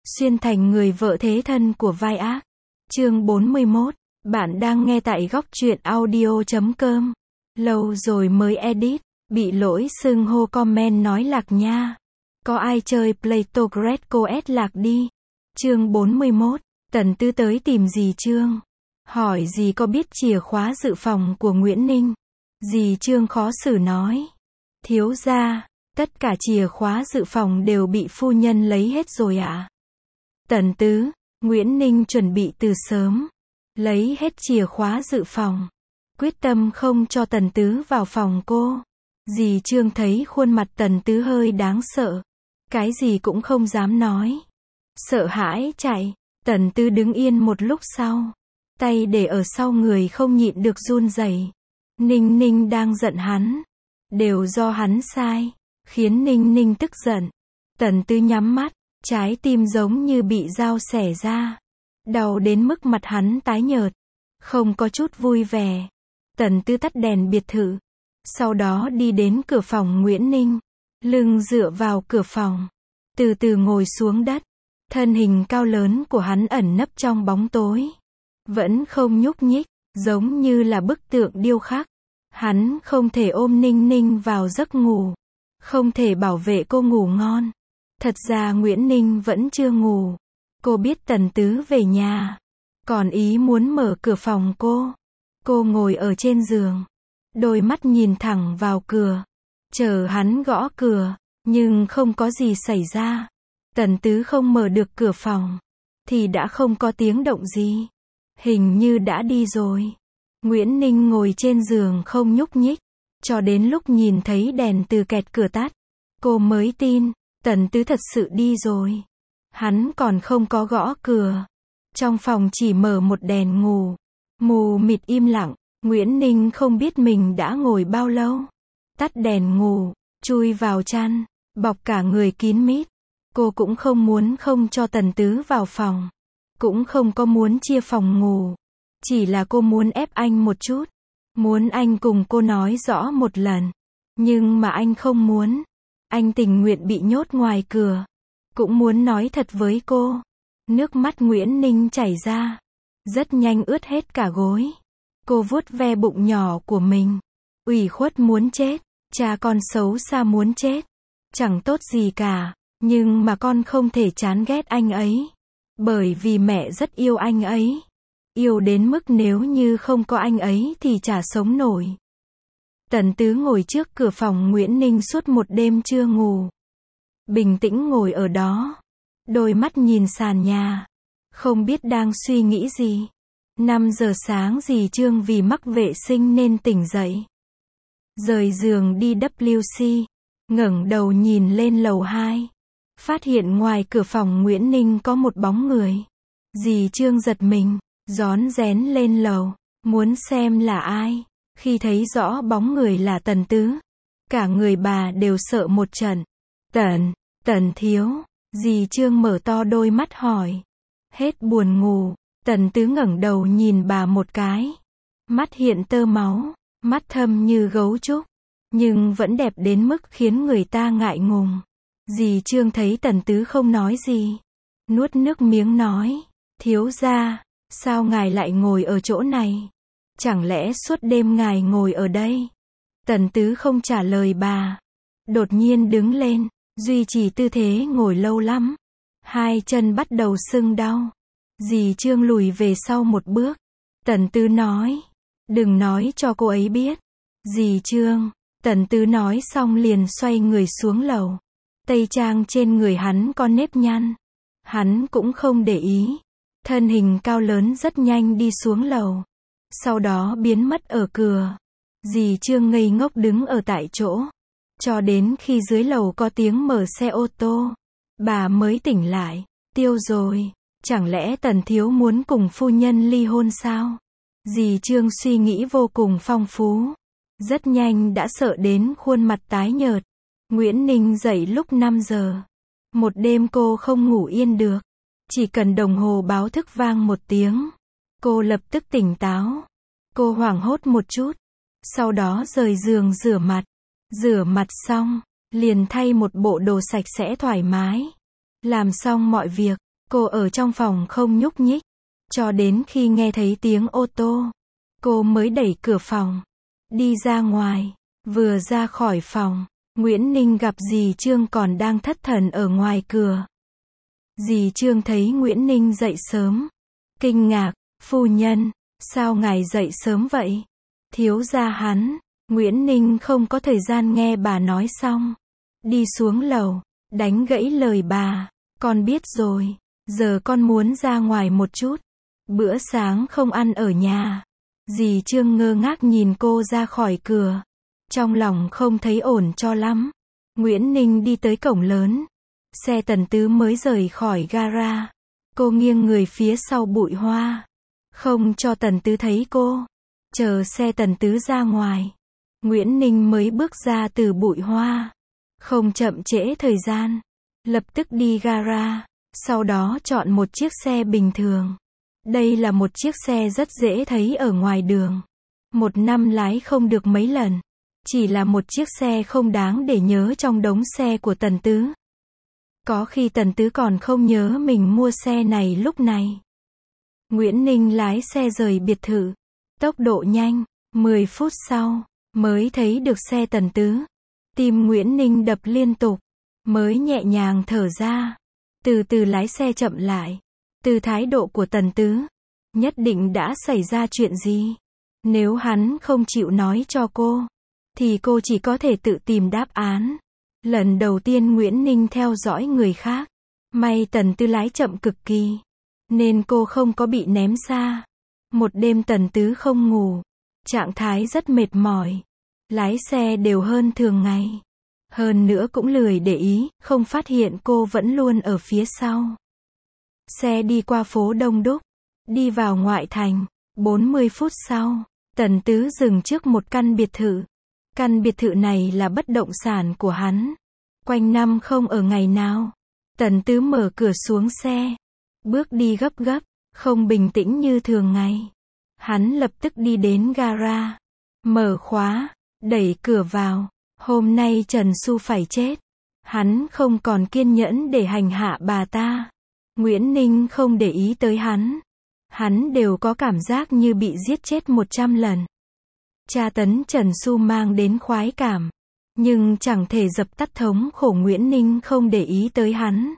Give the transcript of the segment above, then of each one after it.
xuyên thành người vợ thế thân của vai ác. Chương 41. Bạn đang nghe tại góc truyện audio.com. Lâu rồi mới edit, bị lỗi xưng hô comment nói lạc nha. Có ai chơi Plato Greco S lạc đi. Chương 41. Tần Tư tới tìm dì Trương. Hỏi dì có biết chìa khóa dự phòng của Nguyễn Ninh. Dì Trương khó xử nói. Thiếu gia, tất cả chìa khóa dự phòng đều bị phu nhân lấy hết rồi ạ. Tần Tứ, Nguyễn Ninh chuẩn bị từ sớm. Lấy hết chìa khóa dự phòng. Quyết tâm không cho Tần Tứ vào phòng cô. Dì Trương thấy khuôn mặt Tần Tứ hơi đáng sợ. Cái gì cũng không dám nói. Sợ hãi chạy. Tần Tứ đứng yên một lúc sau. Tay để ở sau người không nhịn được run rẩy. Ninh Ninh đang giận hắn. Đều do hắn sai. Khiến Ninh Ninh tức giận. Tần Tứ nhắm mắt. Trái tim giống như bị dao xẻ ra. Đau đến mức mặt hắn tái nhợt. Không có chút vui vẻ. Tần Tứ tắt đèn biệt thự. Sau đó đi đến cửa phòng Nguyễn Ninh. Lưng dựa vào cửa phòng. Từ từ ngồi xuống đất. Thân hình cao lớn của hắn ẩn nấp trong bóng tối. Vẫn không nhúc nhích. Giống như là bức tượng điêu khắc. Hắn không thể ôm Ninh Ninh vào giấc ngủ. Không thể bảo vệ cô ngủ ngon. Thật ra Nguyễn Ninh vẫn chưa ngủ. Cô biết Tần Tứ về nhà. Còn ý muốn mở cửa phòng cô. Cô ngồi ở trên giường. Đôi mắt nhìn thẳng vào cửa. Chờ hắn gõ cửa. Nhưng không có gì xảy ra. Tần Tứ không mở được cửa phòng. Thì đã không có tiếng động gì. Hình như đã đi rồi. Nguyễn Ninh ngồi trên giường không nhúc nhích. Cho đến lúc nhìn thấy đèn từ kẹt cửa tắt. Cô mới tin. Tần Tứ thật sự đi rồi. Hắn còn không có gõ cửa. Trong phòng chỉ mở một đèn ngủ. Mù mịt im lặng. Nguyễn Ninh không biết mình đã ngồi bao lâu. Tắt đèn ngủ. Chui vào chăn. Bọc cả người kín mít. Cô cũng không muốn không cho Tần Tứ vào phòng. Cũng không có muốn chia phòng ngủ. Chỉ là cô muốn ép anh một chút. Muốn anh cùng cô nói rõ một lần. Nhưng mà anh không muốn. Anh tình nguyện bị nhốt ngoài cửa. Cũng muốn nói thật với cô. Nước mắt Nguyễn Ninh chảy ra. Rất nhanh ướt hết cả gối. Cô vuốt ve bụng nhỏ của mình. Ủy khuất muốn chết. Cha con xấu xa muốn chết. Chẳng tốt gì cả. Nhưng mà con không thể chán ghét anh ấy. Bởi vì mẹ rất yêu anh ấy. Yêu đến mức nếu như không có anh ấy thì chả sống nổi. Tần Tứ ngồi trước cửa phòng Nguyễn Ninh suốt một đêm chưa ngủ. Bình tĩnh ngồi ở đó. Đôi mắt nhìn sàn nhà. Không biết đang suy nghĩ gì. 5 giờ sáng dì Trương vì mắc vệ sinh nên tỉnh dậy. Rời giường đi WC. Ngẩng đầu nhìn lên lầu 2. Phát hiện ngoài cửa phòng Nguyễn Ninh có một bóng người. Dì Trương giật mình. Rón rén lên lầu. Muốn xem là ai. Khi thấy rõ bóng người là Tần Tứ. Cả người bà đều sợ một trận. Tần thiếu. Dì Trương mở to đôi mắt hỏi. Hết buồn ngủ. Tần Tứ ngẩng đầu nhìn bà một cái. Mắt hiện tơ máu. Mắt thâm như gấu trúc. Nhưng vẫn đẹp đến mức khiến người ta ngại ngùng. Dì Trương thấy Tần Tứ không nói gì. Nuốt nước miếng nói. Thiếu gia, sao ngài lại ngồi ở chỗ này? Chẳng lẽ suốt đêm ngài ngồi ở đây? Tần Tứ không trả lời bà. Đột nhiên đứng lên. Duy trì tư thế ngồi lâu lắm. Hai chân bắt đầu sưng đau. Dì Trương lùi về sau một bước. Tần Tứ nói. Đừng nói cho cô ấy biết. Dì Trương. Tần Tứ nói xong liền xoay người xuống lầu. Tây trang trên người hắn có nếp nhăn. Hắn cũng không để ý. Thân hình cao lớn rất nhanh đi xuống lầu. Sau đó biến mất ở cửa. Dì Trương ngây ngốc đứng ở tại chỗ. Cho đến khi dưới lầu có tiếng mở xe ô tô. Bà mới tỉnh lại. Tiêu rồi. Chẳng lẽ Tần thiếu muốn cùng phu nhân ly hôn sao? Dì Trương suy nghĩ vô cùng phong phú. Rất nhanh đã sợ đến khuôn mặt tái nhợt. Nguyễn Ninh dậy lúc 5 giờ. Một đêm cô không ngủ yên được. Chỉ cần đồng hồ báo thức vang một tiếng. Cô lập tức tỉnh táo. Cô hoảng hốt một chút. Sau đó rời giường rửa mặt. Rửa mặt xong. Liền thay một bộ đồ sạch sẽ thoải mái. Làm xong mọi việc. Cô ở trong phòng không nhúc nhích, cho đến khi nghe thấy tiếng ô tô, cô mới đẩy cửa phòng, đi ra ngoài. Vừa ra khỏi phòng, Nguyễn Ninh gặp dì Trương còn đang thất thần ở ngoài cửa. Dì Trương thấy Nguyễn Ninh dậy sớm, kinh ngạc, phu nhân, sao ngài dậy sớm vậy? Thiếu gia hắn. Nguyễn Ninh không có thời gian nghe bà nói xong, đi xuống lầu, đánh gãy lời bà, con biết rồi, giờ con muốn ra ngoài một chút, bữa sáng không ăn ở nhà. Dì Trương ngơ ngác nhìn cô ra khỏi cửa, trong lòng không thấy ổn cho lắm. Nguyễn Ninh đi tới cổng lớn, xe Tần Tứ mới rời khỏi gara. Cô nghiêng người phía sau bụi hoa, không cho Tần Tứ thấy cô. Chờ xe Tần Tứ ra ngoài, Nguyễn Ninh mới bước ra từ bụi hoa. Không chậm trễ thời gian, lập tức đi gara, sau đó chọn một chiếc xe bình thường. Đây là một chiếc xe rất dễ thấy ở ngoài đường. Một năm lái không được mấy lần. Chỉ là một chiếc xe không đáng để nhớ trong đống xe của Tần Tứ. Có khi Tần Tứ còn không nhớ mình mua xe này lúc này. Nguyễn Ninh lái xe rời biệt thự. Tốc độ nhanh, 10 phút sau, mới thấy được xe Tần Tứ. Tim Nguyễn Ninh đập liên tục, mới nhẹ nhàng thở ra. Từ từ lái xe chậm lại. Từ thái độ của Tần Tứ, nhất định đã xảy ra chuyện gì. Nếu hắn không chịu nói cho cô, thì cô chỉ có thể tự tìm đáp án. Lần đầu tiên Nguyễn Ninh theo dõi người khác. May Tần Tứ lái chậm cực kỳ, nên cô không có bị ném xa. Một đêm Tần Tứ không ngủ, trạng thái rất mệt mỏi. Lái xe đều hơn thường ngày. Hơn nữa cũng lười để ý, không phát hiện cô vẫn luôn ở phía sau. Xe đi qua phố đông đúc, đi vào ngoại thành. 40 phút sau, Tần Tứ dừng trước một căn biệt thự. Căn biệt thự này là bất động sản của hắn. Quanh năm không ở ngày nào. Tần Tứ mở cửa xuống xe, bước đi gấp gấp, không bình tĩnh như thường ngày. Hắn lập tức đi đến gara, mở khóa, đẩy cửa vào. Hôm nay Trần Xu phải chết. Hắn không còn kiên nhẫn để hành hạ bà ta. Nguyễn Ninh không để ý tới hắn. Hắn đều có cảm giác như bị giết chết 100 lần. Tra tấn Trần Xu mang đến khoái cảm, nhưng chẳng thể dập tắt thống khổ. Nguyễn Ninh không để ý tới hắn.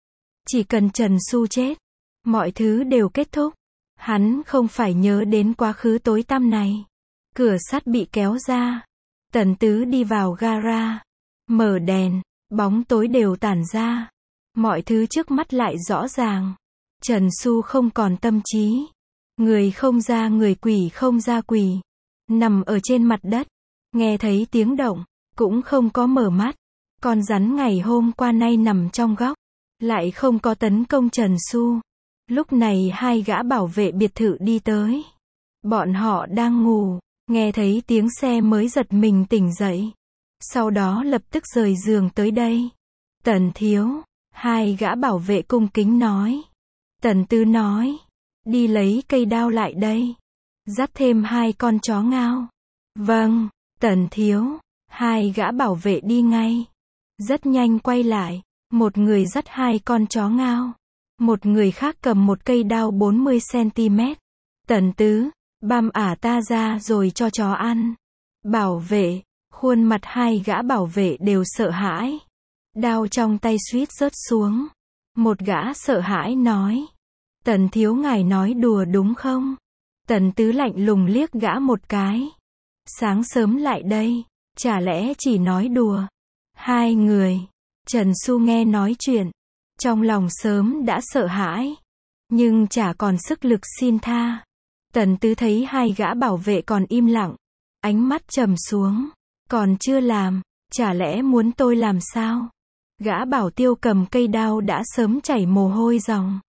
Chỉ cần Trần Xu chết, mọi thứ đều kết thúc. Hắn không phải nhớ đến quá khứ tối tăm này. Cửa sắt bị kéo ra. Tần Tứ đi vào gara, mở đèn, bóng tối đều tản ra. Mọi thứ trước mắt lại rõ ràng. Trần Xu không còn tâm trí. Người không ra người, quỷ không ra quỷ. Nằm ở trên mặt đất. Nghe thấy tiếng động, cũng không có mở mắt. Con rắn ngày hôm qua nay nằm trong góc, lại không có tấn công Trần Xu. Lúc này hai gã bảo vệ biệt thự đi tới. Bọn họ đang ngủ, nghe thấy tiếng xe mới giật mình tỉnh dậy. Sau đó lập tức rời giường tới đây. Tần thiếu, hai gã bảo vệ cung kính nói. Tần Tứ nói, đi lấy cây đao lại đây. Dắt thêm 2 con chó ngao. Vâng, Tần thiếu. Hai gã bảo vệ đi ngay. Rất nhanh quay lại. Một người dắt 2 con chó ngao. Một người khác cầm một cây đao 40 cm. Tần Tứ, băm ả ta ra rồi cho chó ăn. Bảo vệ, khuôn mặt hai gã bảo vệ đều sợ hãi. Đao trong tay suýt rớt xuống. Một gã sợ hãi nói. Tần thiếu, ngài nói đùa đúng không? Tần Tứ lạnh lùng liếc gã một cái. Sáng sớm lại đây, chả lẽ chỉ nói đùa? Hai người, Trần Xu nghe nói chuyện, trong lòng sớm đã sợ hãi, nhưng chả còn sức lực xin tha. Tần Tứ thấy hai gã bảo vệ còn im lặng, ánh mắt trầm xuống. Còn chưa làm, chả lẽ muốn tôi làm sao? Gã bảo tiêu cầm cây đao đã sớm chảy mồ hôi ròng.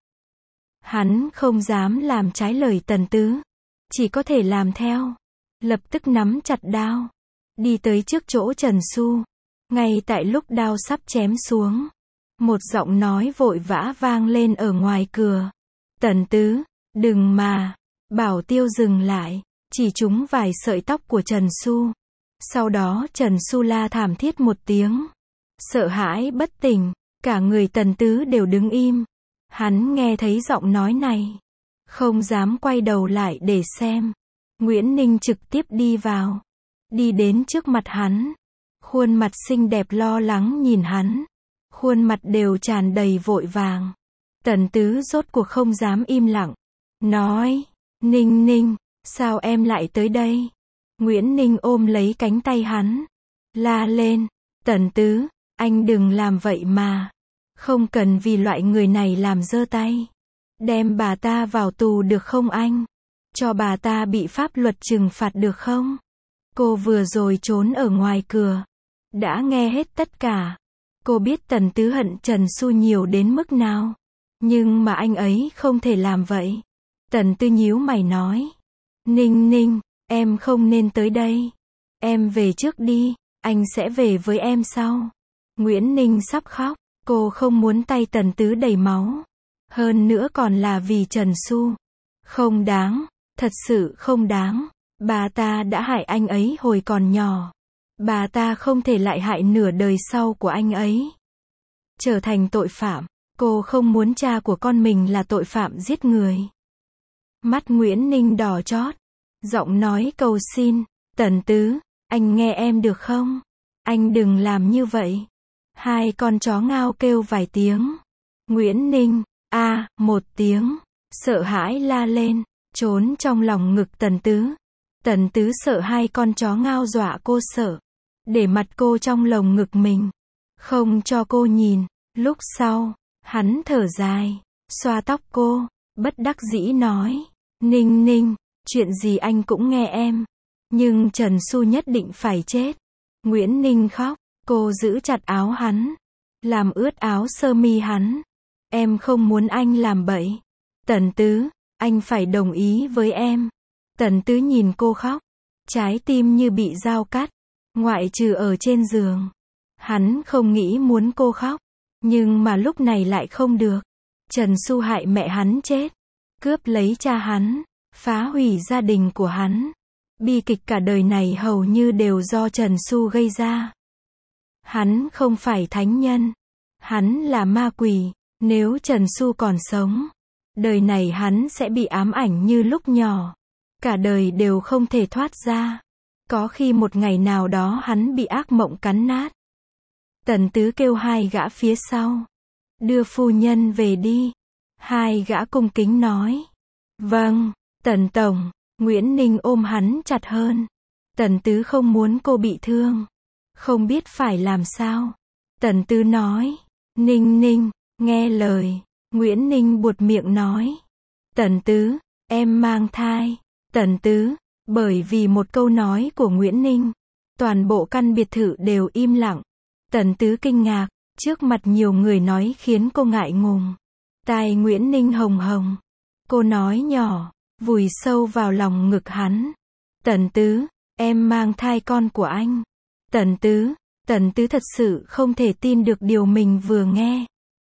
Hắn không dám làm trái lời Tần Tứ, chỉ có thể làm theo. Lập tức nắm chặt đao, đi tới trước chỗ Trần Xu. Ngay tại lúc đao sắp chém xuống, một giọng nói vội vã vang lên ở ngoài cửa. Tần Tứ, đừng mà. Bảo tiêu dừng lại, chỉ trúng vài sợi tóc của Trần Xu. Sau đó Trần Xu la thảm thiết một tiếng. Sợ hãi bất tỉnh, cả người Tần Tứ đều đứng im. Hắn nghe thấy giọng nói này, không dám quay đầu lại để xem. Nguyễn Ninh trực tiếp đi vào, đi đến trước mặt hắn. Khuôn mặt xinh đẹp lo lắng nhìn hắn, khuôn mặt đều tràn đầy vội vàng. Tần Tứ rốt cuộc không dám im lặng, nói, Ninh Ninh, sao em lại tới đây? Nguyễn Ninh ôm lấy cánh tay hắn, la lên, Tần Tứ, anh đừng làm vậy mà. Không cần vì loại người này làm dơ tay. Đem bà ta vào tù được không anh? Cho bà ta bị pháp luật trừng phạt được không? Cô vừa rồi trốn ở ngoài cửa, đã nghe hết tất cả. Cô biết Tần Tứ hận Trần Xu nhiều đến mức nào. Nhưng mà anh ấy không thể làm vậy. Tần Tứ nhíu mày nói, Ninh Ninh, em không nên tới đây. Em về trước đi, anh sẽ về với em sau. Nguyễn Ninh sắp khóc, cô không muốn tay Tần Tứ đầy máu. Hơn nữa còn là vì Trần Xu. Không đáng, thật sự không đáng. Bà ta đã hại anh ấy hồi còn nhỏ. Bà ta không thể lại hại nửa đời sau của anh ấy. Trở thành tội phạm, cô không muốn cha của con mình là tội phạm giết người. Mắt Nguyễn Ninh đỏ chót, giọng nói cầu xin, Tần Tứ, anh nghe em được không? Anh đừng làm như vậy. Hai con chó ngao kêu vài tiếng. Nguyễn Ninh, một tiếng, sợ hãi la lên, trốn trong lòng ngực Tần Tứ. Tần Tứ sợ hai con chó ngao dọa cô sợ, để mặt cô trong lồng ngực mình, không cho cô nhìn. Lúc sau, hắn thở dài, xoa tóc cô, bất đắc dĩ nói, Ninh Ninh, chuyện gì anh cũng nghe em, nhưng Trần Xu nhất định phải chết. Nguyễn Ninh khóc, cô giữ chặt áo hắn, làm ướt áo sơ mi hắn. Em không muốn anh làm bậy. Tần Tứ, anh phải đồng ý với em. Tần Tứ nhìn cô khóc, trái tim như bị dao cắt, ngoại trừ ở trên giường. Hắn không nghĩ muốn cô khóc, nhưng mà lúc này lại không được. Trần Xu hại mẹ hắn chết, cướp lấy cha hắn, phá hủy gia đình của hắn. Bi kịch cả đời này hầu như đều do Trần Xu gây ra. Hắn không phải thánh nhân, hắn là ma quỷ. Nếu Trần Xu còn sống, đời này hắn sẽ bị ám ảnh như lúc nhỏ. Cả đời đều không thể thoát ra. Có khi một ngày nào đó hắn bị ác mộng cắn nát. Tần Tứ kêu hai gã phía sau, đưa phu nhân về đi. Hai gã cung kính nói, vâng, Tần Tổng. Nguyễn Ninh ôm hắn chặt hơn. Tần Tứ không muốn cô bị thương, không biết phải làm sao. Tần Tứ nói, Ninh Ninh, nghe lời. Nguyễn Ninh buột miệng nói, Tần Tứ, em mang thai. Tần Tứ, bởi vì một câu nói của Nguyễn Ninh, toàn bộ căn biệt thự đều im lặng. Tần Tứ kinh ngạc, trước mặt nhiều người nói khiến cô ngại ngùng. Tai Nguyễn Ninh hồng hồng. Cô nói nhỏ, vùi sâu vào lòng ngực hắn. Tần Tứ, em mang thai con của anh. Tần Tứ thật sự không thể tin được điều mình vừa nghe.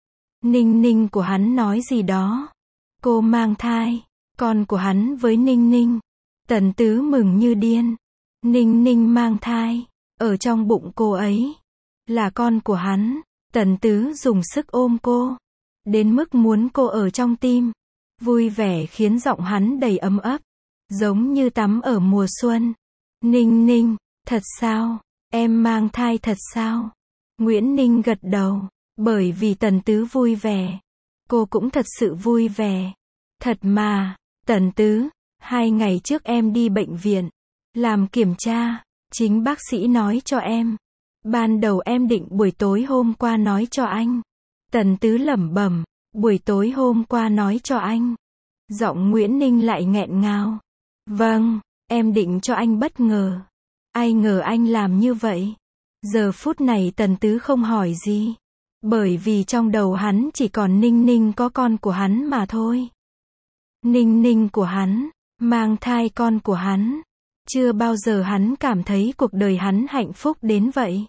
Ninh Ninh của hắn nói gì đó. Cô mang thai, con của hắn với Ninh Ninh. Tần Tứ mừng như điên. Ninh Ninh mang thai, ở trong bụng cô ấy, là con của hắn. Tần Tứ dùng sức ôm cô, đến mức muốn cô ở trong tim. Vui vẻ khiến giọng hắn đầy ấm ấp, giống như tắm ở mùa xuân. Ninh Ninh, thật sao? Em mang thai thật sao? Nguyễn Ninh gật đầu, bởi vì Tần Tứ vui vẻ. Cô cũng thật sự vui vẻ. Thật mà, Tần Tứ, 2 ngày trước em đi bệnh viện, làm kiểm tra, chính bác sĩ nói cho em. Ban đầu em định buổi tối hôm qua nói cho anh. Tần Tứ lẩm bẩm, buổi tối hôm qua nói cho anh. Giọng Nguyễn Ninh lại nghẹn ngào. Vâng, em định cho anh bất ngờ. Ai ngờ anh làm như vậy. Giờ phút này Tần Tứ không hỏi gì. Bởi vì trong đầu hắn chỉ còn Ninh Ninh có con của hắn mà thôi. Ninh Ninh của hắn, mang thai con của hắn. Chưa bao giờ hắn cảm thấy cuộc đời hắn hạnh phúc đến vậy.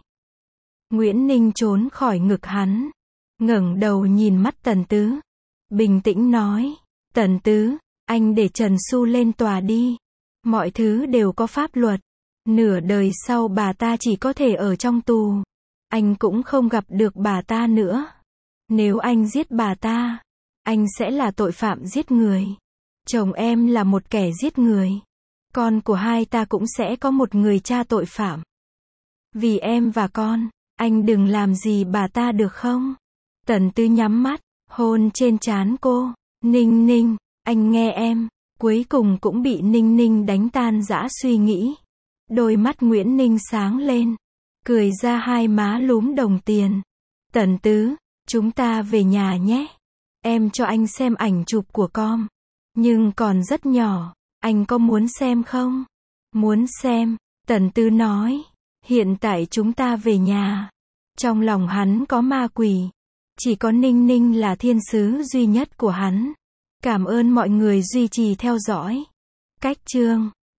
Nguyễn Ninh trốn khỏi ngực hắn, ngẩng đầu nhìn mắt Tần Tứ, bình tĩnh nói, Tần Tứ, anh để Trần Xu lên tòa đi. Mọi thứ đều có pháp luật. Nửa đời sau bà ta chỉ có thể ở trong tù. Anh cũng không gặp được bà ta nữa. Nếu anh giết bà ta, Anh sẽ là tội phạm giết người. Chồng em là một kẻ giết người. Con của hai ta cũng sẽ có một người cha tội phạm. Vì em và con, anh đừng làm gì bà ta được không? Tần Tư nhắm mắt, hôn trên trán cô. Ninh Ninh, anh nghe em. Cuối cùng cũng bị Ninh Ninh đánh tan dã suy nghĩ. Đôi mắt Nguyễn Ninh sáng lên. Cười ra hai má lúm đồng tiền. Tần Tứ, chúng ta về nhà nhé. Em cho anh xem ảnh chụp của con. Nhưng còn rất nhỏ. Anh có muốn xem không? Muốn xem, Tần Tứ nói. Hiện tại chúng ta về nhà. Trong lòng hắn có ma quỷ. Chỉ có Ninh Ninh là thiên sứ duy nhất của hắn. Cảm ơn mọi người duy trì theo dõi. Cách chương